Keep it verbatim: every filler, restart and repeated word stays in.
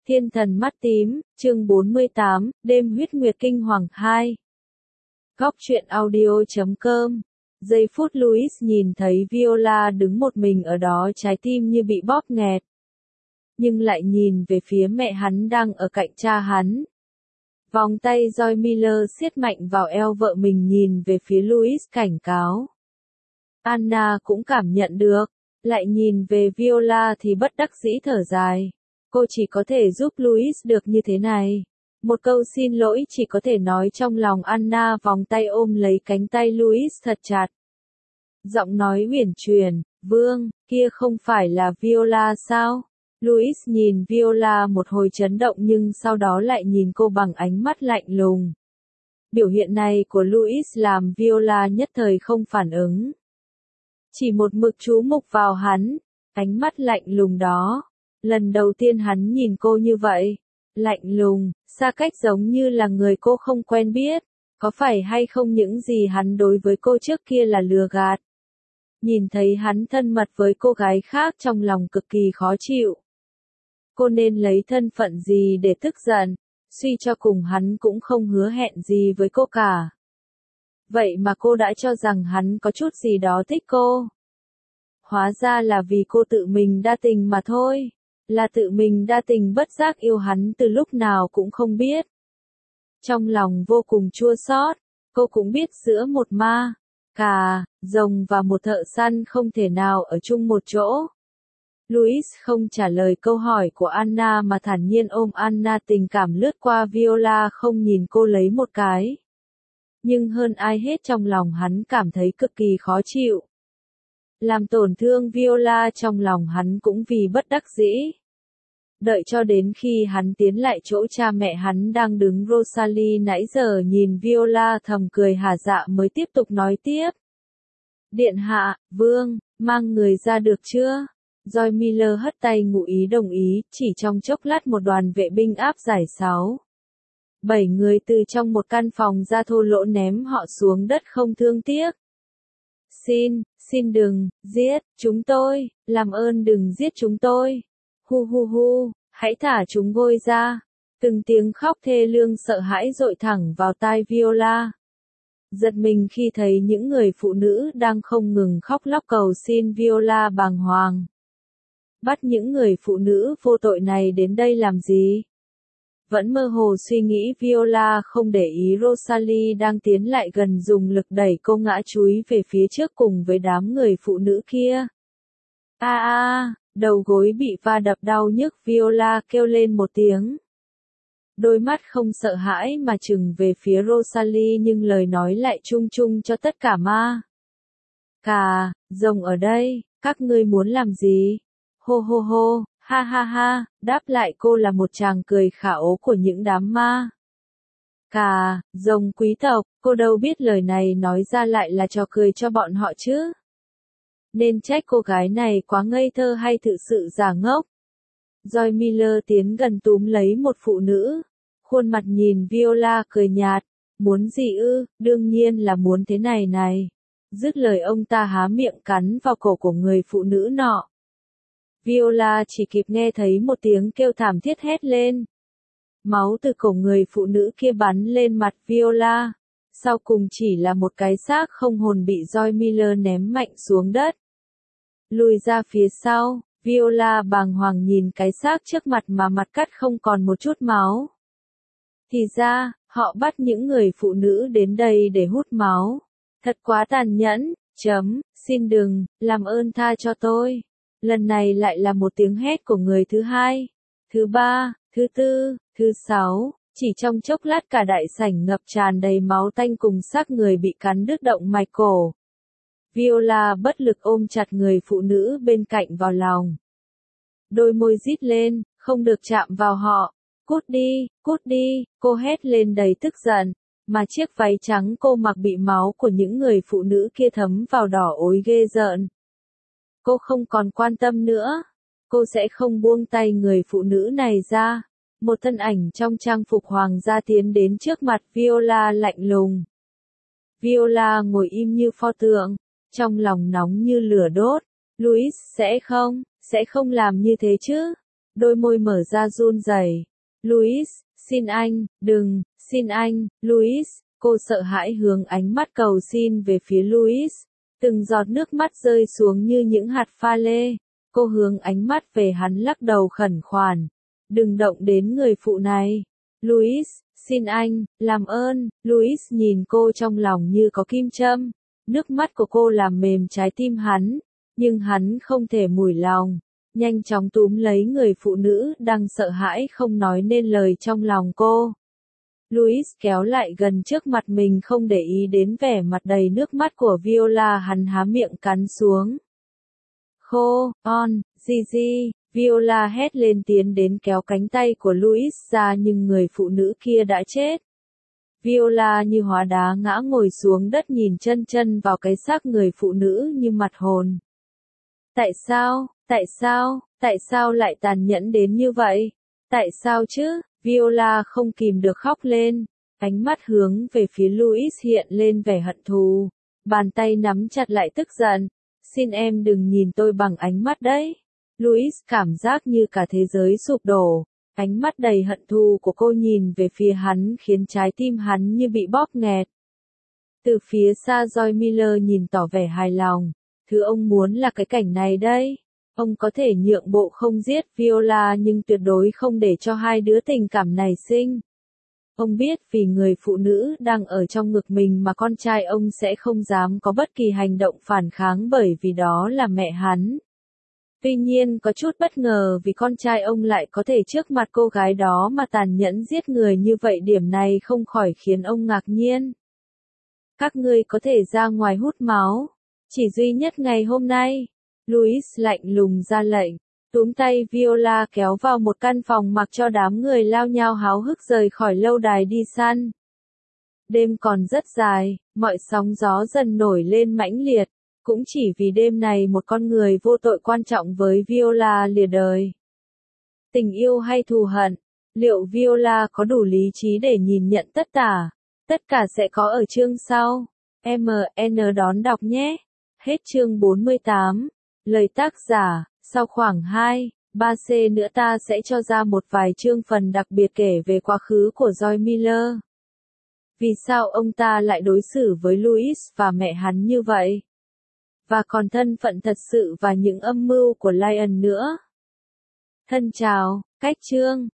Thiên thần mắt tím, chương bốn mươi tám, đêm huyết nguyệt kinh hoàng hai. Góc truyện audio chấm com. Giây phút Louis nhìn thấy Viola đứng một mình ở đó, trái tim như bị bóp nghẹt. Nhưng lại nhìn về phía mẹ hắn đang ở cạnh cha hắn. Vòng tay Joy Miller siết mạnh vào eo vợ mình, nhìn về phía Louis cảnh cáo. Anna cũng cảm nhận được, lại nhìn về Viola thì bất đắc dĩ thở dài. Cô chỉ có thể giúp Louis được như thế này. Một câu xin lỗi chỉ có thể nói trong lòng Anna, vòng tay ôm lấy cánh tay Louis thật chặt. Giọng nói uyển chuyển, Vương, kia không phải là Viola sao? Louis nhìn Viola một hồi chấn động, nhưng sau đó lại nhìn cô bằng ánh mắt lạnh lùng. Biểu hiện này của Louis làm Viola nhất thời không phản ứng. Chỉ một mực chú mục vào hắn, ánh mắt lạnh lùng đó. Lần đầu tiên hắn nhìn cô như vậy, lạnh lùng, xa cách, giống như là người cô không quen biết. Có phải hay không những gì hắn đối với cô trước kia là lừa gạt? Nhìn thấy hắn thân mật với cô gái khác, trong lòng cực kỳ khó chịu. Cô nên lấy thân phận gì để tức giận? Suy cho cùng hắn cũng không hứa hẹn gì với cô cả. Vậy mà cô đã cho rằng hắn có chút gì đó thích cô. Hóa ra là vì cô tự mình đa tình mà thôi. Là tự mình đa tình bất giác yêu hắn từ lúc nào cũng không biết. Trong lòng vô cùng chua xót, cô cũng biết giữa một ma, cà, rồng và một thợ săn không thể nào ở chung một chỗ. Louis không trả lời câu hỏi của Anna mà thản nhiên ôm Anna, tình cảm lướt qua Viola, không nhìn cô lấy một cái. Nhưng hơn ai hết trong lòng hắn cảm thấy cực kỳ khó chịu. Làm tổn thương Viola trong lòng hắn cũng vì bất đắc dĩ. Đợi cho đến khi hắn tiến lại chỗ cha mẹ hắn đang đứng, Rosalie nãy giờ nhìn Viola thầm cười hả dạ mới tiếp tục nói tiếp. Điện hạ, Vương, mang người ra được chưa? Joy Miller hất tay ngụ ý đồng ý, chỉ trong chốc lát một đoàn vệ binh áp giải sáu. Bảy người từ trong một căn phòng ra, thô lỗ ném họ xuống đất không thương tiếc. Xin, xin đừng, giết, chúng tôi, làm ơn đừng giết chúng tôi. Hu hu hu, hãy thả chúng tôi ra. Từng tiếng khóc thê lương sợ hãi dội thẳng vào tai Viola. Giật mình khi thấy những người phụ nữ đang không ngừng khóc lóc cầu xin, Viola bàng hoàng. Bắt những người phụ nữ vô tội này đến đây làm gì? Vẫn mơ hồ suy nghĩ, Viola không để ý Rosalie đang tiến lại gần, dùng lực đẩy cô ngã chúi về phía trước cùng với đám người phụ nữ kia. A a, đầu gối bị va đập đau nhức, Viola kêu lên một tiếng. Đôi mắt không sợ hãi mà trừng về phía Rosalie, nhưng lời nói lại chung chung cho tất cả ma. Cà, rồng ở đây, các ngươi muốn làm gì? Hô hô hô, ha ha ha, đáp lại cô là một tràng cười khả ố của những đám ma. Cà, rồng quý tộc, cô đâu biết lời này nói ra lại là trò cười cho bọn họ chứ. Nên trách cô gái này quá ngây thơ hay thực sự giả ngốc. Joy Miller tiến gần túm lấy một phụ nữ. Khuôn mặt nhìn Viola cười nhạt. Muốn gì ư? Đương nhiên là muốn thế này này. Dứt lời ông ta há miệng cắn vào cổ của người phụ nữ nọ. Viola chỉ kịp nghe thấy một tiếng kêu thảm thiết hét lên. Máu từ cổ người phụ nữ kia bắn lên mặt Viola. Sau cùng chỉ là một cái xác không hồn bị Joy Miller ném mạnh xuống đất. Lùi ra phía sau, Viola bàng hoàng nhìn cái xác trước mặt mà mặt cắt không còn một chút máu. Thì ra, họ bắt những người phụ nữ đến đây để hút máu. Thật quá tàn nhẫn, chấm, xin đừng, làm ơn tha cho tôi. Lần này lại là một tiếng hét của người thứ hai, thứ ba, thứ tư, thứ sáu. Chỉ trong chốc lát cả đại sảnh ngập tràn đầy máu tanh cùng xác người bị cắn đứt động mạch cổ. Viola bất lực ôm chặt người phụ nữ bên cạnh vào lòng. Đôi môi rít lên, không được chạm vào họ. Cút đi, cút đi, cô hét lên đầy tức giận. Mà chiếc váy trắng cô mặc bị máu của những người phụ nữ kia thấm vào đỏ ối ghê rợn. Cô không còn quan tâm nữa. Cô sẽ không buông tay người phụ nữ này ra. Một thân ảnh trong trang phục hoàng gia tiến đến trước mặt Viola lạnh lùng. Viola ngồi im như pho tượng, trong lòng nóng như lửa đốt. Louis sẽ không, sẽ không làm như thế chứ. đôi môi mở ra run rẩy. Louis, xin anh, đừng, xin anh, Louis, cô sợ hãi hướng ánh mắt cầu xin về phía Louis. Từng giọt nước mắt rơi xuống như những hạt pha lê. Cô hướng ánh mắt về hắn lắc đầu khẩn khoản. Đừng động đến người phụ này. Louis, xin anh, làm ơn. Louis nhìn cô trong lòng như có kim châm. Nước mắt của cô làm mềm trái tim hắn. Nhưng hắn không thể mủi lòng. Nhanh chóng túm lấy người phụ nữ đang sợ hãi không nói nên lời trong lòng cô. Louis kéo lại gần trước mặt mình không để ý đến vẻ mặt đầy nước mắt của Viola, hắn há miệng cắn xuống. Khô, on, Gigi, Viola hét lên tiến đến kéo cánh tay của Louis ra nhưng người phụ nữ kia đã chết. Viola như hóa đá ngã ngồi xuống đất nhìn chân chân vào cái xác người phụ nữ như mặt hồn. Tại sao, tại sao, tại sao lại tàn nhẫn đến như vậy? Tại sao chứ? Viola không kìm được khóc lên. Ánh mắt hướng về phía Louis hiện lên vẻ hận thù. Bàn tay nắm chặt lại tức giận. Xin em đừng nhìn tôi bằng ánh mắt đấy. Louis cảm giác như cả thế giới sụp đổ. Ánh mắt đầy hận thù của cô nhìn về phía hắn khiến trái tim hắn như bị bóp nghẹt. Từ phía xa Joy Miller nhìn tỏ vẻ hài lòng. Thứ ông muốn là cái cảnh này đây. Ông có thể nhượng bộ không giết Viola nhưng tuyệt đối không để cho hai đứa tình cảm nảy sinh. Ông biết vì người phụ nữ đang ở trong ngực mình mà con trai ông sẽ không dám có bất kỳ hành động phản kháng bởi vì đó là mẹ hắn. Tuy nhiên có chút bất ngờ vì con trai ông lại có thể trước mặt cô gái đó mà tàn nhẫn giết người như vậy, điểm này không khỏi khiến ông ngạc nhiên. Các ngươi có thể ra ngoài hút máu. Chỉ duy nhất ngày hôm nay. Louis lạnh lùng ra lệnh, túm tay Viola kéo vào một căn phòng mặc cho đám người lao nhao háo hức rời khỏi lâu đài đi săn. Đêm còn rất dài, mọi sóng gió dần nổi lên mãnh liệt, cũng chỉ vì đêm này một con người vô tội quan trọng với Viola lìa đời. Tình yêu hay thù hận, liệu Viola có đủ lý trí để nhìn nhận tất cả? Tất cả sẽ có ở chương sau. em en đón đọc nhé. Hết chương bốn mươi tám. Lời tác giả, sau khoảng hai, ba C nữa ta sẽ cho ra một vài chương phần đặc biệt kể về quá khứ của Joy Miller. Vì sao ông ta lại đối xử với Louis và mẹ hắn như vậy? Và còn thân phận thật sự và những âm mưu của Lion nữa. Thân chào, cách chương.